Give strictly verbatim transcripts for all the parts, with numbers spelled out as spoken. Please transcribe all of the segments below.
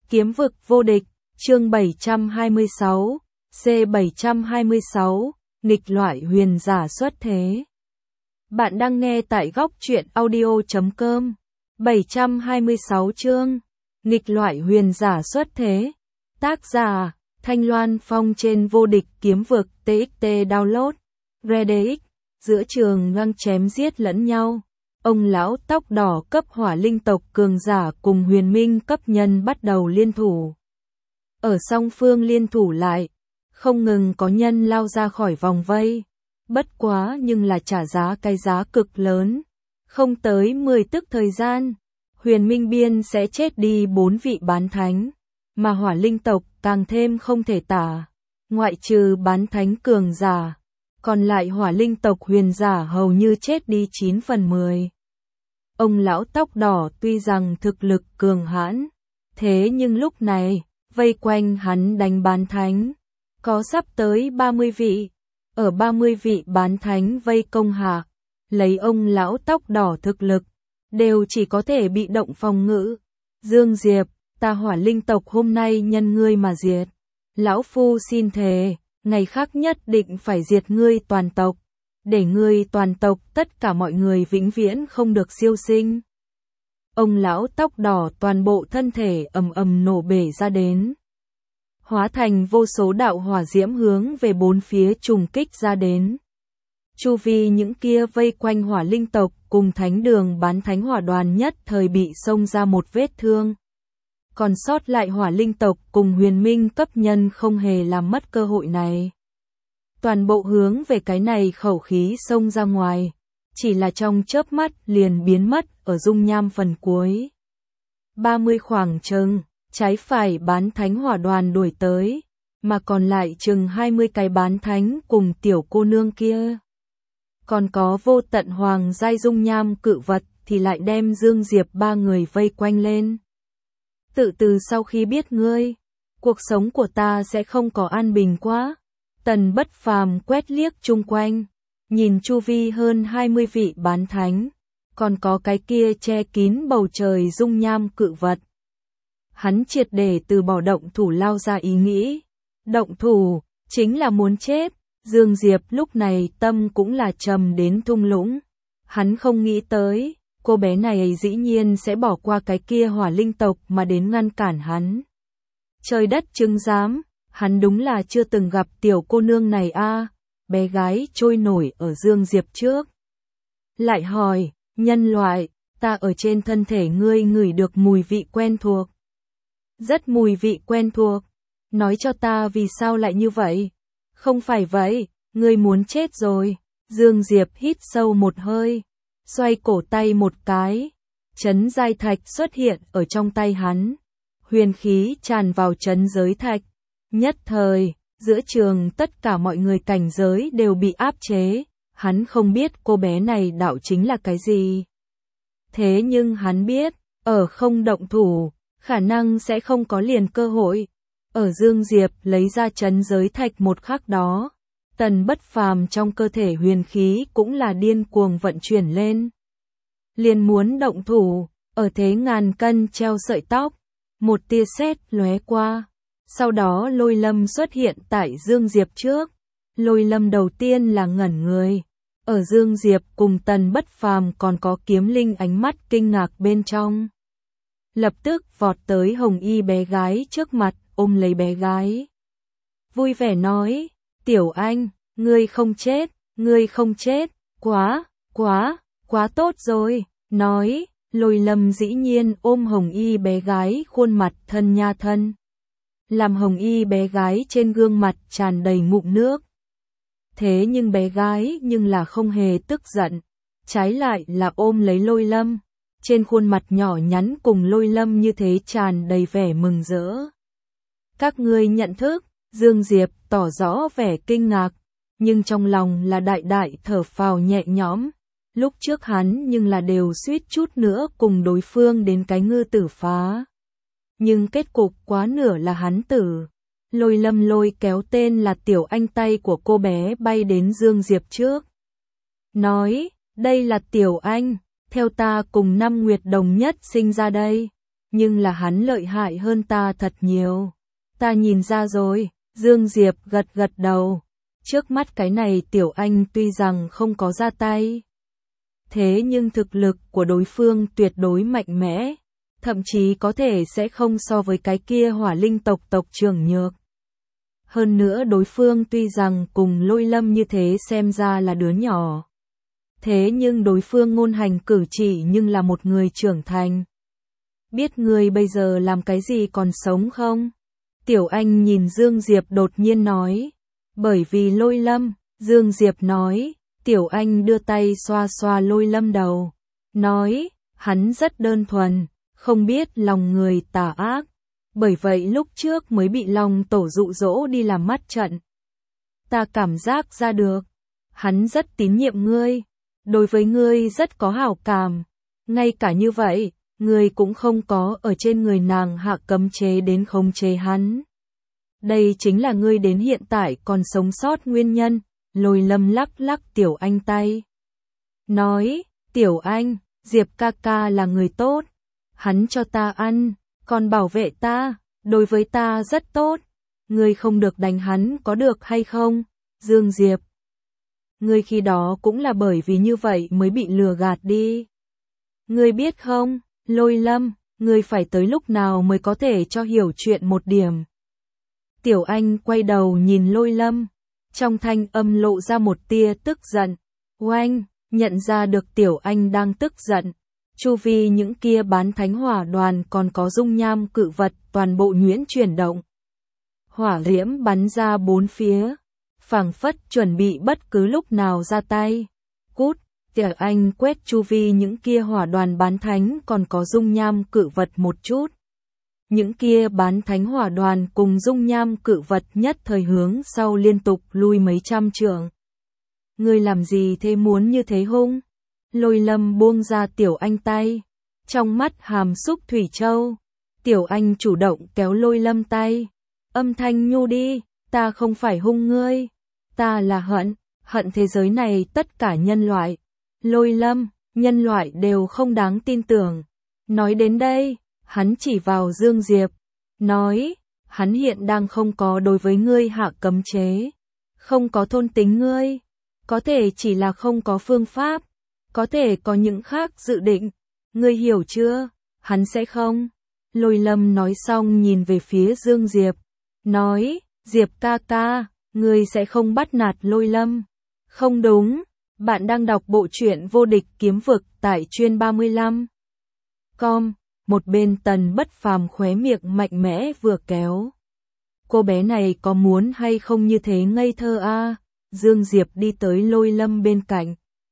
Kiếm vực vô địch, chương bảy trăm hai mươi sáu, C bảy trăm hai mươi sáu, nghịch loại huyền giả xuất thế. Bạn đang nghe tại góc truyện audio chấm com. bảy trăm hai mươi sáu chương, nghịch loại huyền giả xuất thế. Tác giả, Thanh Loan Phong trên vô địch kiếm vực tê ích tê download. Redx, giữa trường ngang chém giết lẫn nhau. Ông lão tóc đỏ cấp hỏa linh tộc cường giả cùng huyền minh cấp nhân bắt đầu liên thủ. Ở song phương liên thủ lại, không ngừng có nhân lao ra khỏi vòng vây. Bất quá nhưng là trả giá cái giá cực lớn. Không tới mười tức thời gian, huyền minh biên sẽ chết đi bốn vị bán thánh. Mà hỏa linh tộc càng thêm không thể tả. Ngoại trừ bán thánh cường giả, còn lại hỏa linh tộc huyền giả hầu như chết đi chín phần mười. Ông lão tóc đỏ tuy rằng thực lực cường hãn, thế nhưng lúc này, vây quanh hắn đánh bán thánh, có sắp tới ba mươi vị. Ở ba mươi vị bán thánh vây công hạ, lấy ông lão tóc đỏ thực lực, đều chỉ có thể bị động phòng ngự. Dương Diệp, ta hỏa linh tộc hôm nay nhân ngươi mà diệt. Lão phu xin thề, ngày khác nhất định phải diệt ngươi toàn tộc, để ngươi toàn tộc tất cả mọi người vĩnh viễn không được siêu sinh. Ông lão tóc đỏ toàn bộ thân thể ầm ầm nổ bể ra đến, hóa thành vô số đạo hỏa diễm hướng về bốn phía trùng kích ra đến. Chu vi những kia vây quanh hỏa linh tộc cùng thánh đường bán thánh hỏa đoàn nhất thời bị xông ra một vết thương. Còn sót lại hỏa linh tộc cùng huyền minh cấp nhân không hề làm mất cơ hội này. Toàn bộ hướng về cái này khẩu khí xông ra ngoài, chỉ là trong chớp mắt liền biến mất ở dung nham phần cuối. ba mươi khoảng chừng, trái phải bán thánh hỏa đoàn đuổi tới, mà còn lại chừng hai mươi cái bán thánh cùng tiểu cô nương kia. Còn có vô tận hoàng giai dung nham cự vật thì lại đem Dương Diệp ba người vây quanh lên. Tự từ sau khi biết ngươi, cuộc sống của ta sẽ không có an bình quá. Tần Bất Phàm quét liếc chung quanh, nhìn chu vi hơn hai mươi vị bán thánh, còn có cái kia che kín bầu trời dung nham cự vật. Hắn triệt để từ bỏ động thủ lao ra ý nghĩ. Động thủ, chính là muốn chết. Dương Diệp lúc này tâm cũng là trầm đến thung lũng. Hắn không nghĩ tới, cô bé này dĩ nhiên sẽ bỏ qua cái kia hỏa linh tộc mà đến ngăn cản hắn. Trời đất chứng giám, hắn đúng là chưa từng gặp tiểu cô nương này a. Bé gái trôi nổi ở Dương Diệp trước. Lại hỏi, nhân loại, ta ở trên thân thể ngươi ngửi được mùi vị quen thuộc. Rất mùi vị quen thuộc. Nói cho ta vì sao lại như vậy? Không phải vậy, ngươi muốn chết rồi. Dương Diệp hít sâu một hơi, xoay cổ tay một cái. Chấn giai thạch xuất hiện ở trong tay hắn. Huyền khí tràn vào chấn giới thạch. Nhất thời, giữa trường tất cả mọi người cảnh giới đều bị áp chế. Hắn không biết cô bé này đạo chính là cái gì. Thế nhưng hắn biết, ở không động thủ, khả năng sẽ không có liền cơ hội. Ở Dương Diệp lấy ra chấn giới thạch một khắc đó, Tần Bất Phàm trong cơ thể huyền khí cũng là điên cuồng vận chuyển lên. Liền muốn động thủ, ở thế ngàn cân treo sợi tóc, một tia sét lóe qua. Sau đó Lôi Lâm xuất hiện tại Dương Diệp trước. Lôi Lâm đầu tiên là ngẩn người. Ở Dương Diệp cùng Tần Bất Phàm còn có Kiếm Linh ánh mắt kinh ngạc bên trong. Lập tức vọt tới hồng y bé gái trước mặt, ôm lấy bé gái. Vui vẻ nói, tiểu anh, ngươi không chết, ngươi không chết, quá, quá, quá tốt rồi. Nói, Lôi Lâm dĩ nhiên ôm hồng y bé gái khuôn mặt thân nha thân. Làm hồng y bé gái trên gương mặt tràn đầy ngụm nước. Thế nhưng bé gái nhưng là không hề tức giận, trái lại là ôm lấy Lôi Lâm. Trên khuôn mặt nhỏ nhắn cùng Lôi Lâm như thế tràn đầy vẻ mừng rỡ. Các ngươi nhận thức, Dương Diệp tỏ rõ vẻ kinh ngạc, nhưng trong lòng là đại đại thở phào nhẹ nhõm. Lúc trước hắn nhưng là đều suýt chút nữa cùng đối phương đến cái ngư tử phá. Nhưng kết cục quá nửa là hắn tử. Lôi Lâm lôi kéo tên là Tiểu Anh tay của cô bé bay đến Dương Diệp trước. Nói, đây là Tiểu Anh, theo ta cùng năm nguyệt đồng nhất sinh ra đây. nhưng là hắn lợi hại hơn ta thật nhiều. Ta nhìn ra rồi, Dương Diệp gật gật đầu. Trước mắt cái này Tiểu Anh tuy rằng không có ra tay, thế nhưng thực lực của đối phương tuyệt đối mạnh mẽ, thậm chí có thể sẽ không so với cái kia hỏa linh tộc tộc trưởng nhược. Hơn nữa đối phương tuy rằng cùng Lôi Lâm như thế xem ra là đứa nhỏ, thế nhưng đối phương ngôn hành cử chỉ nhưng là một người trưởng thành. Biết người bây giờ làm cái gì còn sống không? Tiểu Anh nhìn Dương Diệp đột nhiên nói. Bởi vì Lôi Lâm, Dương Diệp nói. Tiểu Anh đưa tay xoa xoa Lôi Lâm đầu, nói, hắn rất đơn thuần, không biết lòng người tà ác, bởi vậy lúc trước mới bị Long Tổ dụ dỗ đi làm mắt trận. Ta cảm giác ra được, hắn rất tín nhiệm ngươi, đối với ngươi rất có hảo cảm, ngay cả như vậy, ngươi cũng không có ở trên người nàng hạ cấm chế đến khống chế hắn. Đây chính là ngươi đến hiện tại còn sống sót nguyên nhân. Lôi Lâm lắc lắc Tiểu Anh tay, nói, Tiểu Anh, Diệp ca ca là người tốt, hắn cho ta ăn, còn bảo vệ ta, đối với ta rất tốt, ngươi không được đánh hắn có được hay không? Dương Diệp, ngươi khi đó cũng là bởi vì như vậy mới bị lừa gạt đi. Ngươi biết không, Lôi Lâm, ngươi phải tới lúc nào mới có thể cho hiểu chuyện một điểm. Tiểu Anh quay đầu nhìn Lôi Lâm, trong thanh âm lộ ra một tia tức giận. Oanh, nhận ra được Tiểu Anh đang tức giận. Chu vi những kia bán thánh hỏa đoàn còn có dung nham cự vật toàn bộ nhuyễn chuyển động. Hỏa diễm bắn ra bốn phía, phảng phất chuẩn bị bất cứ lúc nào ra tay. Cút, Tiểu Anh quét chu vi những kia hỏa đoàn bán thánh còn có dung nham cự vật một chút. Những kia bán thánh hỏa đoàn cùng dung nham cự vật nhất thời hướng sau liên tục lui mấy trăm trượng. Ngươi làm gì thế, muốn như thế hung? Lôi Lâm buông ra Tiểu Anh tay, trong mắt hàm xúc thủy châu. Tiểu Anh chủ động kéo Lôi Lâm tay, âm thanh nhu đi, ta không phải hung ngươi, ta là hận, hận thế giới này tất cả nhân loại. Lôi Lâm, nhân loại đều không đáng tin tưởng. Nói đến đây, hắn chỉ vào Dương Diệp, nói, hắn hiện đang không có đối với ngươi hạ cấm chế, không có thôn tính ngươi, có thể chỉ là không có phương pháp, có thể có những khác dự định, ngươi hiểu chưa, hắn sẽ không. Lôi Lâm nói xong nhìn về phía Dương Diệp, nói, Diệp ca ca, ngươi sẽ không bắt nạt Lôi Lâm. Không đúng, bạn đang đọc bộ truyện Vô Địch Kiếm Vực tại chuyên ba mươi lăm chấm com. Một bên Tần Bất Phàm khóe miệng mạnh mẽ vừa kéo. Cô bé này có muốn hay không như thế ngây thơ a? À? Dương Diệp đi tới Lôi Lâm bên cạnh,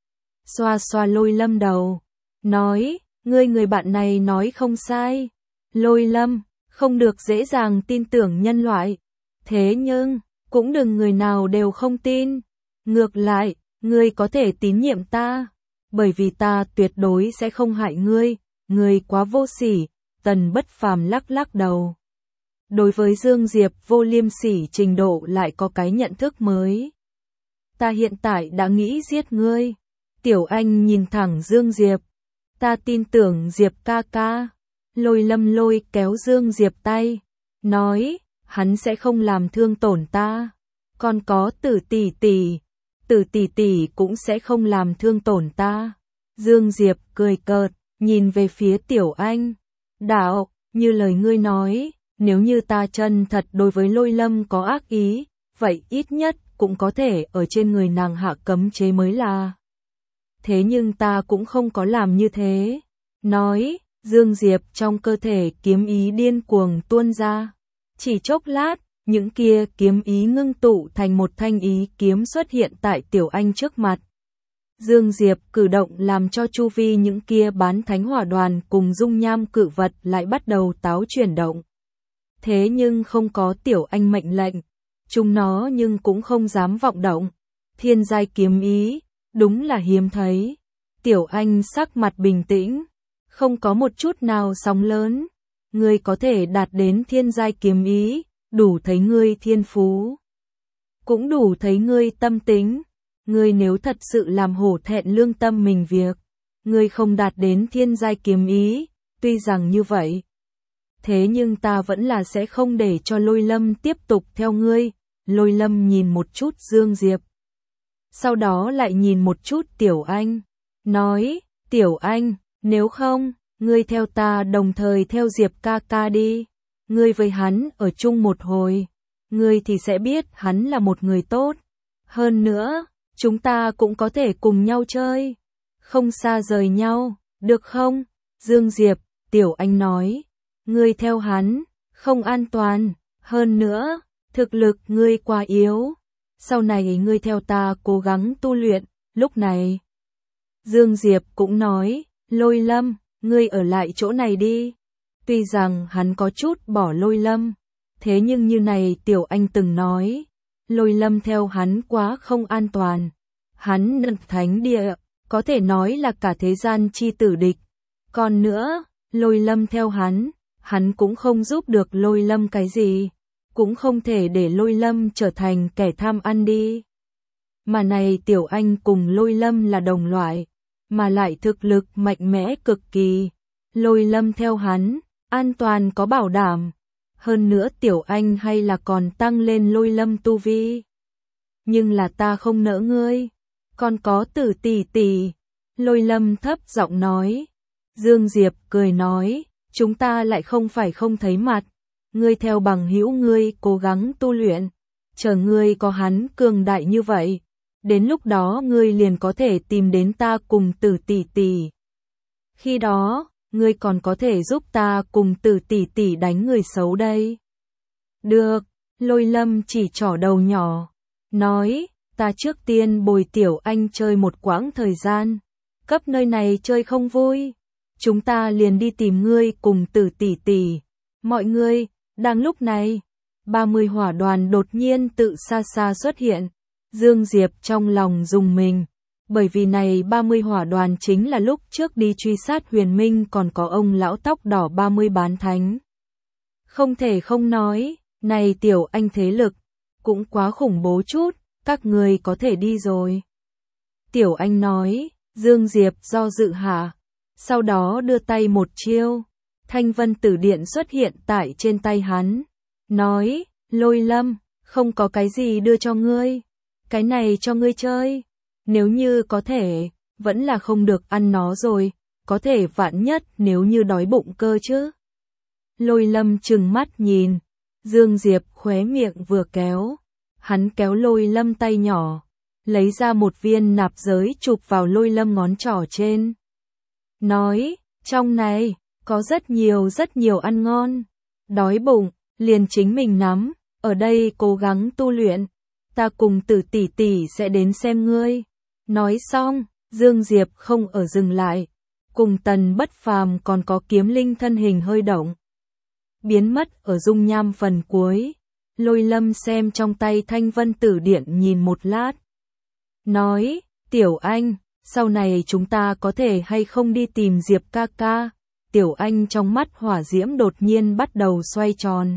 xoa xoa Lôi Lâm đầu, nói, ngươi người bạn này nói không sai. Lôi Lâm, không được dễ dàng tin tưởng nhân loại. Thế nhưng, cũng đừng người nào đều không tin. Ngược lại, ngươi có thể tín nhiệm ta, bởi vì ta tuyệt đối sẽ không hại ngươi. Ngươi quá vô sỉ. Tần Bất Phàm lắc lắc đầu. Đối với Dương Diệp vô liêm sỉ trình độ lại có cái nhận thức mới. Ta hiện tại đã nghĩ giết ngươi. Tiểu Anh nhìn thẳng Dương Diệp. Ta tin tưởng Diệp ca ca. Lôi Lâm lôi kéo Dương Diệp tay, nói, hắn sẽ không làm thương tổn ta. Còn có Tử tỷ tỷ, Tử tỷ tỷ cũng sẽ không làm thương tổn ta. Dương Diệp cười cợt, nhìn về phía Tiểu Anh. Đạo, như lời ngươi nói, nếu như ta chân thật đối với Lôi Lâm có ác ý, vậy ít nhất cũng có thể ở trên người nàng hạ cấm chế mới là. Thế nhưng ta cũng không có làm như thế. Nói, Dương Diệp trong cơ thể kiếm ý điên cuồng tuôn ra. Chỉ chốc lát, những kia kiếm ý ngưng tụ thành một thanh ý kiếm xuất hiện tại Tiểu Anh trước mặt. Dương Diệp cử động làm cho chu vi những kia bán thánh hỏa đoàn cùng dung nham cự vật lại bắt đầu táo chuyển động. Thế nhưng không có Tiểu Anh mệnh lệnh, chúng nó nhưng cũng không dám vọng động. Thiên giai kiếm ý, đúng là hiếm thấy. Tiểu Anh sắc mặt bình tĩnh, không có một chút nào sóng lớn. Ngươi có thể đạt đến thiên giai kiếm ý, đủ thấy ngươi thiên phú, cũng đủ thấy ngươi tâm tính. Ngươi nếu thật sự làm hổ thẹn lương tâm mình việc, ngươi không đạt đến thiên giai kiếm ý, tuy rằng như vậy, thế nhưng ta vẫn là sẽ không để cho Lôi Lâm tiếp tục theo ngươi. Lôi Lâm nhìn một chút Dương Diệp, sau đó lại nhìn một chút Tiểu Anh, nói, Tiểu Anh, nếu không, ngươi theo ta đồng thời theo Diệp ca ca đi, ngươi với hắn ở chung một hồi, ngươi thì sẽ biết hắn là một người tốt, hơn nữa, chúng ta cũng có thể cùng nhau chơi, không xa rời nhau, được không? Dương Diệp, Tiểu Anh nói, ngươi theo hắn, không an toàn, hơn nữa, thực lực ngươi quá yếu, sau này ngươi theo ta cố gắng tu luyện, lúc này. Dương Diệp cũng nói, Lôi Lâm, ngươi ở lại chỗ này đi. Tuy rằng hắn có chút bỏ Lôi Lâm, thế nhưng như này Tiểu Anh từng nói, Lôi Lâm theo hắn quá không an toàn. Hắn nâng thánh địa, có thể nói là cả thế gian chi tử địch. Còn nữa, Lôi Lâm theo hắn, hắn cũng không giúp được Lôi Lâm cái gì, cũng không thể để Lôi Lâm trở thành kẻ tham ăn đi. Mà này Tiểu Anh cùng Lôi Lâm là đồng loại, mà lại thực lực mạnh mẽ cực kỳ. Lôi Lâm theo hắn, an toàn có bảo đảm. Hơn nữa Tiểu Anh hay là còn tăng lên Lôi Lâm tu vi. Nhưng là ta không nỡ ngươi, còn có Tử tỷ tỷ. Lôi Lâm thấp giọng nói. Dương Diệp cười nói, chúng ta lại không phải không thấy mặt. Ngươi theo bằng hữu ngươi cố gắng tu luyện, chờ ngươi có hắn cường đại như vậy, đến lúc đó ngươi liền có thể tìm đến ta cùng Tử tỷ tỷ. Khi đó, ngươi còn có thể giúp ta cùng Tử tỷ tỷ đánh người xấu đây. Được, Lôi Lâm chỉ trỏ đầu nhỏ, nói, ta trước tiên bồi Tiểu Anh chơi một quãng thời gian, cấp nơi này chơi không vui, chúng ta liền đi tìm ngươi cùng Tử tỷ tỷ. Mọi người, đang lúc này, ba mươi hỏa đoàn đột nhiên tự xa xa xuất hiện. Dương Diệp trong lòng rùng mình, bởi vì này ba mươi hỏa đoàn chính là lúc trước đi truy sát Huyền Minh còn có ông lão tóc đỏ ba mươi bán thánh. Không thể không nói, này Tiểu Anh thế lực, cũng quá khủng bố chút, các người có thể đi rồi. Tiểu Anh nói, Dương Diệp do dự hạ, sau đó đưa tay một chiêu, Thanh Vân Tử Điện xuất hiện tại trên tay hắn, nói, Lôi Lâm, không có cái gì đưa cho ngươi, cái này cho ngươi chơi, nếu như có thể, vẫn là không được ăn nó rồi, có thể vạn nhất nếu như đói bụng cơ chứ. Lôi Lâm trừng mắt nhìn, Dương Diệp khóe miệng vừa kéo, hắn kéo Lôi Lâm tay nhỏ, lấy ra một viên nạp giới chụp vào Lôi Lâm ngón trỏ trên. Nói, trong này, có rất nhiều rất nhiều ăn ngon, đói bụng, liền chính mình nắm, ở đây cố gắng tu luyện, ta cùng Tử tỷ tỷ sẽ đến xem ngươi. Nói xong, Dương Diệp không ở dừng lại, cùng Tần Bất Phàm còn có Kiếm Linh thân hình hơi động, biến mất ở dung nham phần cuối. Lôi Lâm xem trong tay Thanh Vân Tử Điện nhìn một lát, nói, Tiểu Anh, sau này chúng ta có thể hay không đi tìm Diệp ca ca. Tiểu Anh trong mắt hỏa diễm đột nhiên bắt đầu xoay tròn,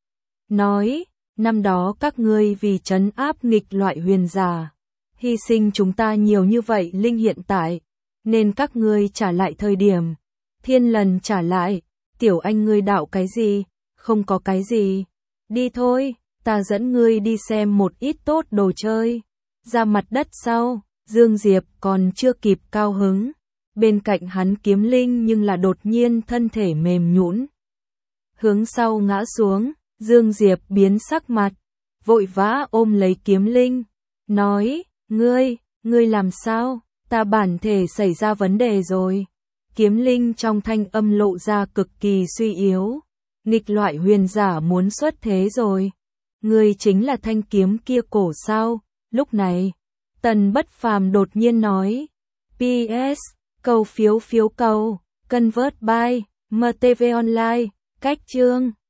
nói, năm đó các ngươi vì trấn áp nghịch loại huyền giả, hy sinh chúng ta nhiều như vậy linh hiện tại, nên các ngươi trả lại thời điểm, thiên lần trả lại. Tiểu Anh ngươi đạo cái gì, không có cái gì, đi thôi, ta dẫn ngươi đi xem một ít tốt đồ chơi. Ra mặt đất sau, Dương Diệp còn chưa kịp cao hứng, bên cạnh hắn Kiếm Linh nhưng là đột nhiên thân thể mềm nhũn, hướng sau ngã xuống. Dương Diệp biến sắc mặt, vội vã ôm lấy Kiếm Linh, nói, ngươi, ngươi làm sao, ta bản thể xảy ra vấn đề rồi. Kiếm Linh trong thanh âm lộ ra cực kỳ suy yếu, nghịch loại huyền giả muốn xuất thế rồi. Ngươi chính là thanh kiếm kia cổ sao? Lúc này, Tần Bất Phàm đột nhiên nói, pê ét, cầu phiếu phiếu cầu, convert by, em tê vê Online, cách chương.